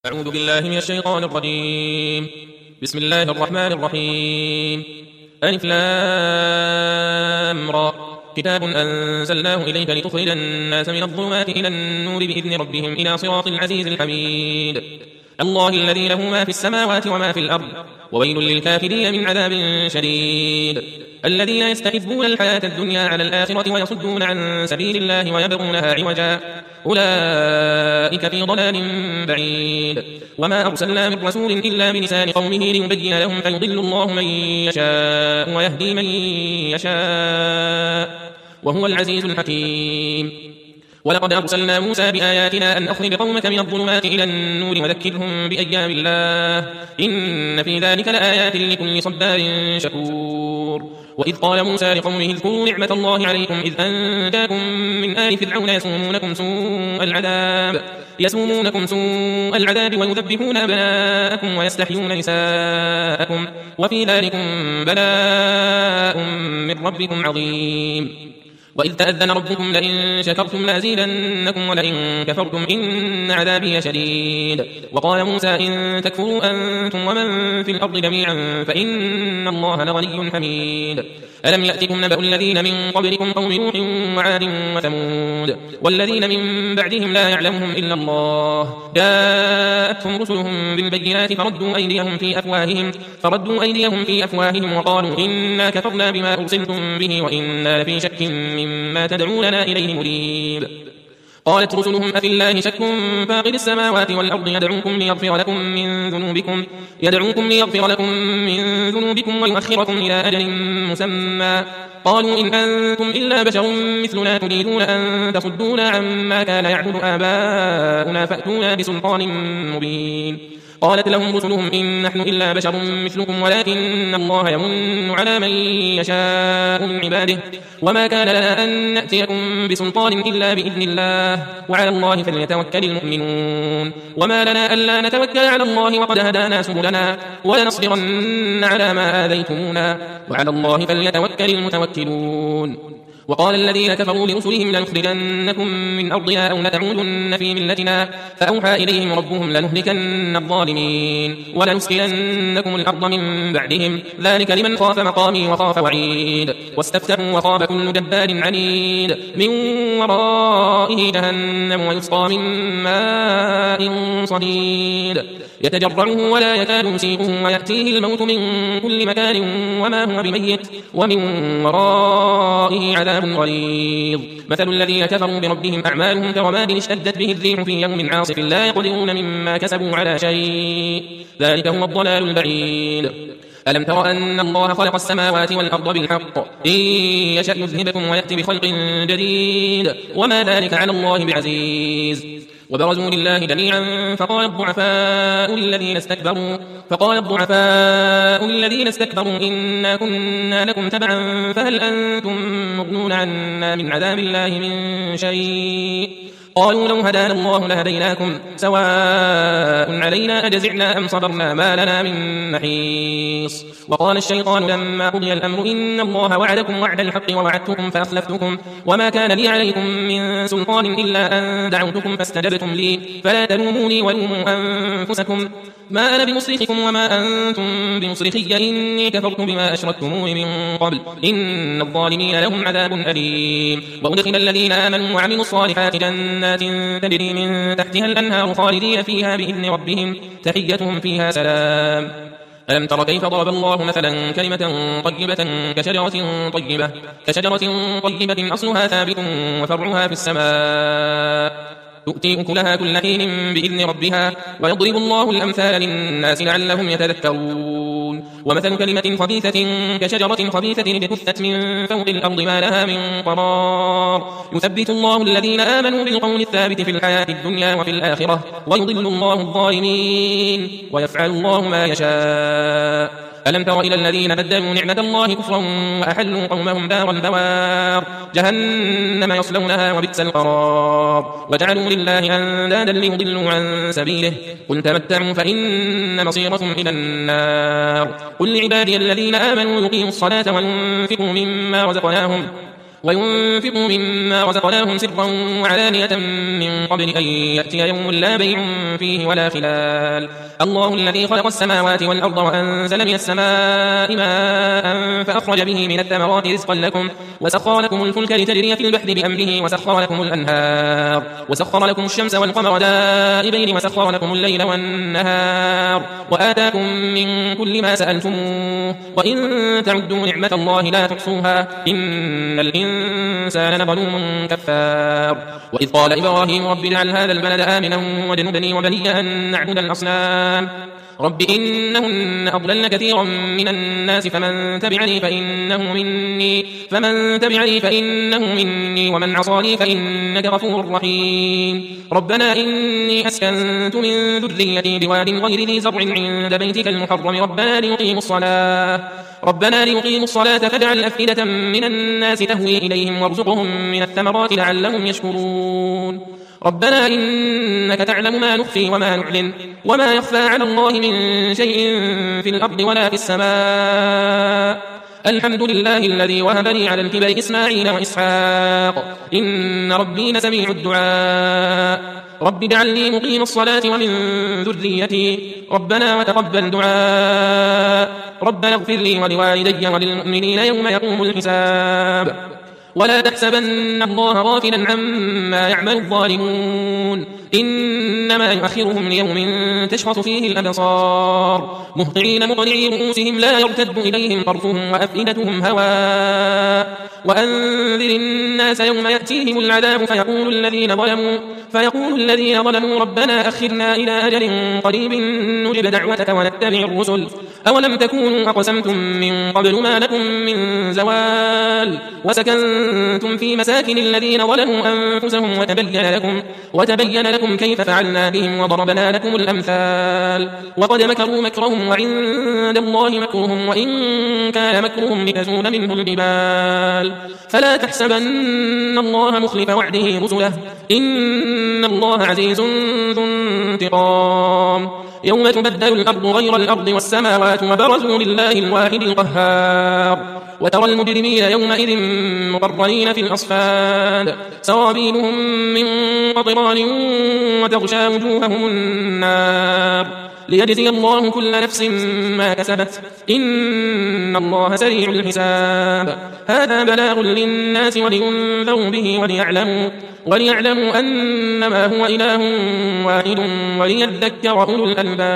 أعوذ بالله من الشيطان الرجيم. بسم الله الرحمن الرحيم. ألف لام را. كتاب أنزلناه إليك لتخرج الناس من الظلمات إلى النور بإذن ربهم إلى صراط العزيز الحميد. الله الذي له ما في السماوات وما في الأرض، وويل للكافرين من عذاب شديد. الذين يستحبون الحياة الدنيا على الآخرة ويصدون عن سبيل الله ويبغونها عوجا، أولئك في ضلال بعيد. وما أرسلنا من رسول إلا بلسان قومه ليبين لهم، فيضل الله من يشاء ويهدي من يشاء، وهو العزيز الحكيم. ولقد أرسلنا موسى بآياتنا أن أخرج قومك من الظلمات إلى النور وذكرهم بأيام الله، إن في ذلك لآيات لكل صبار شكور. وإذ قال موسى لقومه اذكروا نعمة الله عليكم إذ أنجاكم من آل فرعون يسومونكم سوء العذاب ويذبحون أبناءكم ويستحيون نساءكم، وفي ذلكم بلاء من ربكم عظيم. وإذ تأذن ربكم لئن شكرتم لأزيدنكم ولئن كفرتم إن عذابي شديد. وقال موسى إن تكفروا أنتم ومن في الأرض جميعا فإن الله لغني حميد. ألم يأتكم نبأ الذين من قبلكم قوم نوح وعاد وثمود والذين من بعدهم لا يعلمهم إلا الله، جاءتهم رسلهم بالبينات فردوا أيديهم في أفواههم وقالوا إنا كفرنا بما أرسلتم به وإنا لفي شك مما تدعوننا إليه مريب. قالت رسلهم أفي الله شك فاقد السماوات والأرض يدعوكم ليغفر لكم من ذنوبكم ويؤخركم إلى أجل مسمى. قالوا إن أنتم إلا بشر مثلنا تريدون أن تصدونا عما كان يعبد آباؤنا فأتونا بسلطان مبين. قالت لهم رسلهم إن نحن إلا بشر مثلكم ولكن الله يمن على من يشاء من عباده، وما كان لنا أن نأتيكم بسلطان إلا بإذن الله، وعلى الله فليتوكل المؤمنون. وما لنا ألا نتوكل على الله وقد هدانا سبلنا ولنصبرن على ما آذيتمونا، وعلى الله فليتوكل المتوكلون. وقال الذين كفروا لرسلهم لنخرجنكم من أرضنا أو لتعودن في ملتنا، فأوحى إليهم ربهم لنهلكن الظالمين ولنسكننكم الأرض من بعدهم، ذلك لمن خاف مقامي وخاف وعيد. واستفتحوا وخاب كل جبار عنيد، من ورائه جهنم ويسقى من ماء صديد يتجرعه ولا يكاد يسيغه ويأتيه الموت من كل مكان وما هو بميت، ومن ورائه عذاب غليظ. مثل الذين كفروا بربهم أعمالهم كرماد اشتدت به الريح في يوم عاصف لا يقدرون مما كسبوا على شيء، ذلك هو الضلال البعيد. ألم تر أن الله خلق السماوات والأرض بالحق، إن يشأ يذهبكم ويأتي بخلق جديد، وما ذلك على الله بعزيز. وبرزوا لله جميعا فقال الضعفاء الذين استكبروا إنا كنا لكم تبعا فهل أنتم مغنون عنا من عذاب الله من شيء. قالوا لو هدانا الله لهديناكم سواء علينا أجزعنا أم صبرنا ما لنا من محيص. وقال الشيطان لما قضي الأمر إن الله وعدكم وعد الحق ووعدتكم فأخلفتكم وما كان لي عليكم من سلطان إلا أن دعوتكم فاستجبتم لي فلا تلوموني ولوموا أنفسكم ما أنا بمصرخكم وما أنتم بمصرخي إني كفرت بما أشركتمون من قبل إن الظالمين لهم عذاب أليم. وأدخل الذين آمنوا وعملوا الصالحات جنات تجري من تحتها الأنهار خالدين فيها بإذن ربهم تحيتهم فيها سلام. ألم تر كيف ضرب الله مثلا كلمة طيبة كشجرة طيبة أصلها ثابت وفرعها في السماء تؤتي أكلها كل حين بإذن ربها ويضرب الله الأمثال للناس لعلهم يتذكرون. ومثل كلمة خبيثة كشجرة خبيثة اجتثت من فوق الأرض ما لها من قرار، يثبت الله الذين آمنوا بالقول الثابت في الحياة الدنيا وفي الآخرة ويضل الله الظالمين ويفعل الله ما يشاء. ألم تر إلى الذين بدلوا نعمة الله كفرا وأحلوا قومهم دار البوار جهنم يصلونها وبئس القرار، وجعلوا لله أندادا ليضلوا عن سبيله قل تمتعوا فإن مصيركم إلى النار. قل لعبادي الذين آمنوا يقيموا الصلاة وينفقوا مما رزقناهم سرا وعلانية من قبل أن يأتي يوم لا بيع فيه ولا خلال. الله الذي خلق السماوات والأرض وأنزل من السماء ماء فأخرج به من الثمرات رزقا لكم وسخر لكم الفلك لتجري في البحر بأمره وسخر لكم الأنهار وسخر لكم الشمس والقمر دائبين وسخر لكم الليل والنهار وآتاكم من كل ما سألتموه وإن تعدوا نعمة الله لا تحصوها إن الإنسان لظلوم كفار. وإذ قال إبراهيم رب اجعل هذا البلد آمنا واجنبني وبني أن نعبد الأصنام رب إنهن أضللن كثيرا من الناس فمن تبعني فإنه مني ومن عصاني فإنك غفور رحيم. ربنا إني أسكنت من ذريتي بواد غير ذي زرع عند بيتك المحرم ربنا ليقيموا الصلاة فاجعل أفئدة من الناس تهوي إليهم وارزقهم من الثمرات لعلهم يشكرون. ربنا إنك تعلم ما نخفي وما نعلن وما يخفى على الله من شيء في الأرض ولا في السماء. الحمد لله الذي وهب لي على الكبر إسماعيل وإسحاق إن ربي لسميع الدعاء. رب اجعلني مقيم الصلاة ومن ذريتي ربنا وتقبل دعاء. ربنا اغفر لي ولوالدي وللمؤمنين يوم يقوم الحساب. ولا تحسبن الله غافلا عما يعمل الظالمون إنما يؤخرهم ليوم تشخص فيه الأبصار مهطعين مقنعي رؤوسهم لا يرتد إليهم طرفهم وأفئدتهم هواء. وأنذر الناس يوم يأتيهم العذاب فيقول الذين ظلموا ربنا أخرنا إلى أجل قريب نجب دعوتك ونتبع الرسل أولم تكونوا أقسمتم من قبل ما لكم من زوال وسكنتم في مساكن الذين ظلموا أنفسهم وتبين لكم كيف فعلنا بهم وضربنا لكم الأمثال. وقد مكروا مكرهم وعند الله مكرهم وإن كان مكرهم لتزول منه الجبال. فلا تحسبن الله مخلف وعده رسله إن الله عزيز ذو انتقام. يوم تبدل الأرض غير الأرض والسماوات وبرزوا لله الواحد القهار. وترى المجرمين يومئذ مقرنين في الأصفاد سرابيلهم من قطران وتغشى وجوههم النار ليجزي الله كل نفس ما كسبت إن الله سريع الحساب. هذا بلاغ للناس ولينذروا به وليعلموا أنما هو إله واحد وليذكر أولو الألباب.